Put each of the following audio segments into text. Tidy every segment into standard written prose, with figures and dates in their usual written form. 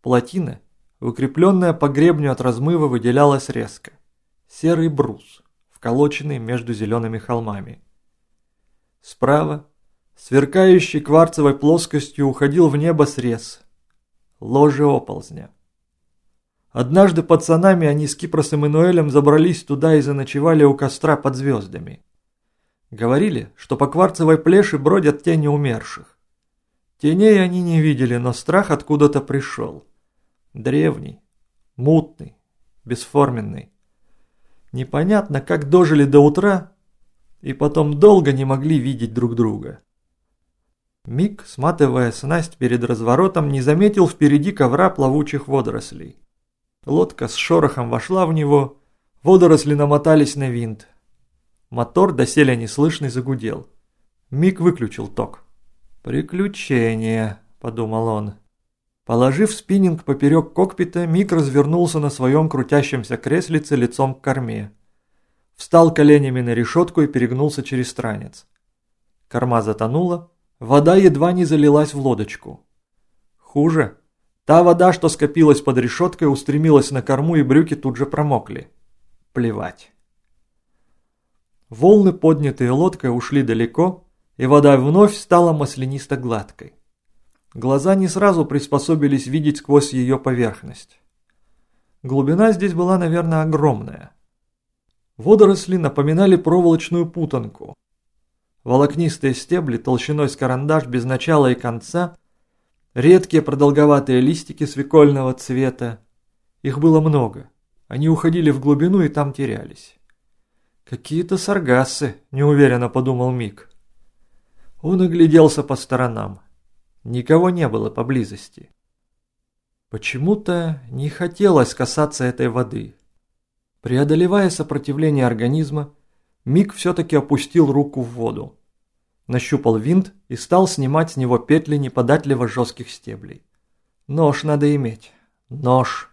Плотина, укрепленная по гребню от размыва, выделялась резко. Серый брус, вколоченный между зелеными холмами. Справа, сверкающий кварцевой плоскостью, уходил в небо срез. Ложе оползня. Однажды пацанами они с Кипросом и Ноэлем забрались туда и заночевали у костра под звездами. Говорили, что по кварцевой плеши бродят тени умерших. Теней они не видели, но страх откуда-то пришел. Древний, мутный, бесформенный. Непонятно, как дожили до утра, и потом долго не могли видеть друг друга. Мик, сматывая снасть перед разворотом, не заметил впереди ковра плавучих водорослей. Лодка с шорохом вошла в него, водоросли намотались на винт. Мотор, доселе неслышный, загудел. Мик выключил ток. «Приключение», — подумал он. Положив спиннинг поперек кокпита, Мик развернулся на своем крутящемся креслице лицом к корме. Встал коленями на решетку и перегнулся через странец. Корма затонула, вода едва не залилась в лодочку. Хуже. Та вода, что скопилась под решеткой, устремилась на корму, и брюки тут же промокли. Плевать. Волны, поднятые лодкой, ушли далеко, и вода вновь стала маслянисто-гладкой. Глаза не сразу приспособились видеть сквозь ее поверхность. Глубина здесь была, наверное, огромная. Водоросли напоминали проволочную путанку. Волокнистые стебли толщиной с карандаш без начала и конца, редкие продолговатые листики свекольного цвета. Их было много. Они уходили в глубину и там терялись. «Какие-то саргассы», – неуверенно подумал Мик. Он огляделся по сторонам. Никого не было поблизости. Почему-то не хотелось касаться этой воды. Преодолевая сопротивление организма, Мик все-таки опустил руку в воду. Нащупал винт и стал снимать с него петли неподатливо жестких стеблей. Нож надо иметь. Нож.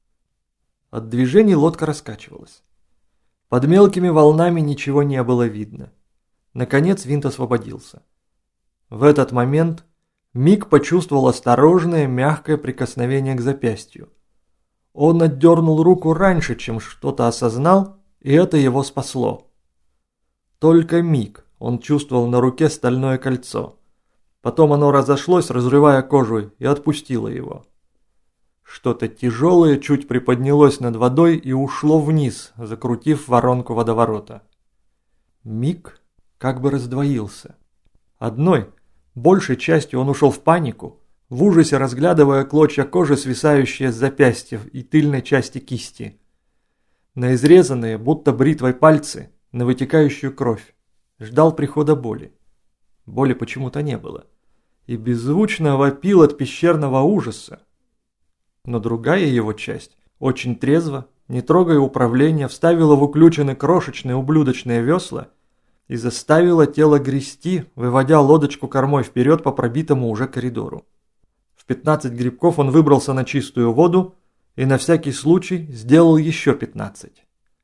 От движений лодка раскачивалась. Под мелкими волнами ничего не было видно. Наконец винт освободился. В этот момент Мик почувствовал осторожное, мягкое прикосновение к запястью. Он отдернул руку раньше, чем что-то осознал, и это его спасло. Только миг он чувствовал на руке стальное кольцо. Потом оно разошлось, разрывая кожу, и отпустило его. Что-то тяжелое чуть приподнялось над водой и ушло вниз, закрутив воронку водоворота. Мик как бы раздвоился. Одной, большей частью он ушел в панику, в ужасе разглядывая клочья кожи, свисающие с запястья и тыльной части кисти. На изрезанные, будто бритвой пальцы, на вытекающую кровь. Ждал прихода боли. Боли почему-то не было. И беззвучно вопил от пещерного ужаса. Но другая его часть, очень трезво, не трогая управления, вставила в уключены крошечные ублюдочные весла и заставила тело грести, выводя лодочку кормой вперед по пробитому уже коридору. В 15 грибков он выбрался на чистую воду и на всякий случай сделал еще 15.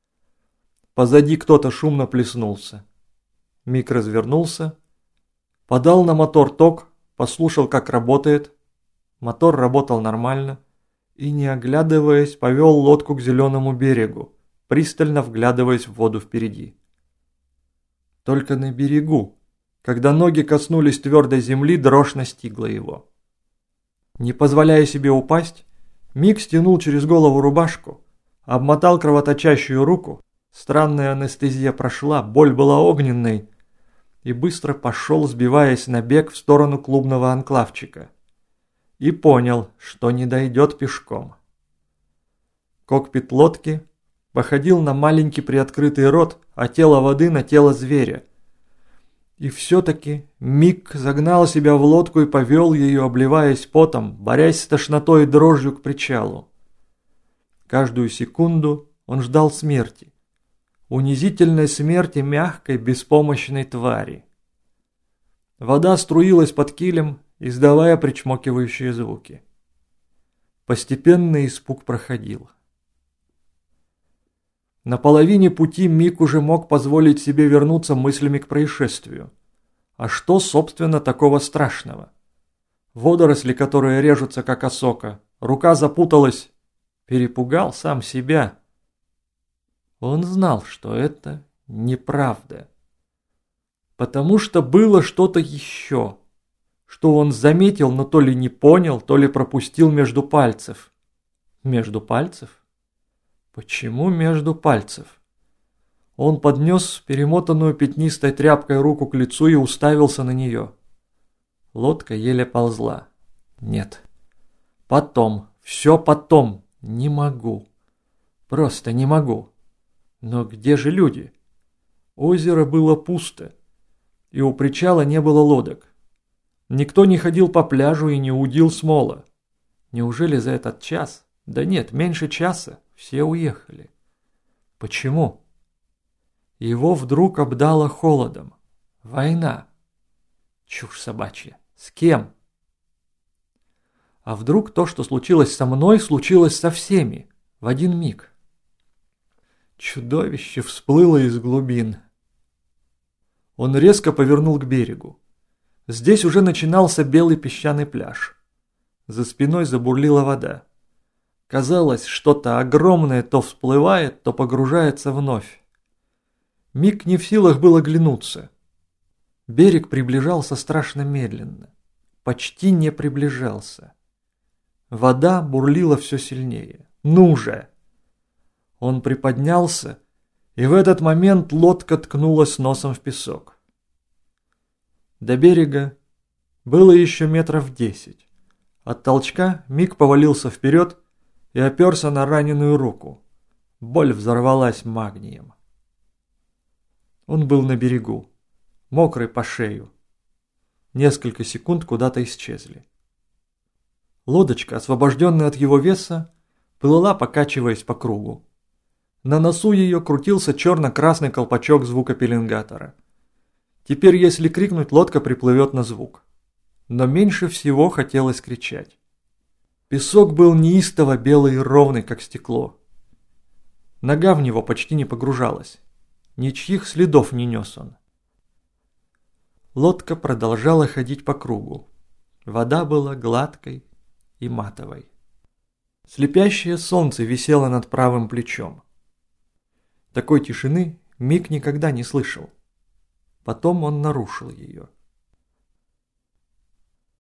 Позади кто-то шумно плеснулся. Мик развернулся, подал на мотор ток, послушал, как работает. Мотор работал нормально и, не оглядываясь, повел лодку к зеленому берегу, пристально вглядываясь в воду впереди. Только на берегу, когда ноги коснулись твердой земли, дрожь настигла его. Не позволяя себе упасть, Мик стянул через голову рубашку, обмотал кровоточащую руку, странная анестезия прошла, боль была огненной, и быстро пошел, сбиваясь на бег в сторону клубного анклавчика. И понял, что не дойдет пешком. Кокпит лодки походил на маленький приоткрытый рот, а тело воды на тело зверя. И все-таки Мик загнал себя в лодку и повел ее, обливаясь потом, борясь с тошнотой и дрожью к причалу. Каждую секунду он ждал смерти. Унизительной смерти мягкой, беспомощной твари. Вода струилась под килем, издавая причмокивающие звуки. Постепенно испуг проходил. На половине пути Мик уже мог позволить себе вернуться мыслями к происшествию. А что, собственно, такого страшного? Водоросли, которые режутся как осока, рука запуталась, перепугал сам себя. Он знал, что это неправда. Потому что было что-то еще, что он заметил, но то ли не понял, то ли пропустил между пальцев. Между пальцев? Почему между пальцев? Он поднес перемотанную пятнистой тряпкой руку к лицу и уставился на нее. Лодка еле ползла. Нет. Потом. Все потом. Не могу. Просто не могу. Но где же люди? Озеро было пусто. И у причала не было лодок. Никто не ходил по пляжу и не удил смола. Неужели за этот час? Да нет, меньше часа. Все уехали. Почему? Его вдруг обдало холодом. Война. Чушь собачья. С кем? А вдруг то, что случилось со мной, случилось со всеми. В один миг. Чудовище всплыло из глубин. Он резко повернул к берегу. Здесь уже начинался белый песчаный пляж. За спиной забурлила вода. Казалось, что-то огромное то всплывает, то погружается вновь. Мик не в силах был оглянуться. Берег приближался страшно медленно. Почти не приближался. Вода бурлила все сильнее. Ну же! Он приподнялся, и в этот момент лодка ткнулась носом в песок. До берега было еще метров 10. От толчка Мик повалился вперед и оперся на раненую руку. Боль взорвалась магнием. Он был на берегу, мокрый по шею. Несколько секунд куда-то исчезли. Лодочка, освобожденная от его веса, плыла, покачиваясь по кругу. На носу ее крутился черно-красный колпачок звукопеленгатора. Теперь, если крикнуть, лодка приплывет на звук. Но меньше всего хотелось кричать. Песок был неистово белый и ровный, как стекло. Нога в него почти не погружалась. Ничьих следов не нес он. Лодка продолжала ходить по кругу. Вода была гладкой и матовой. Слепящее солнце висело над правым плечом. Такой тишины Мик никогда не слышал. Потом он нарушил ее.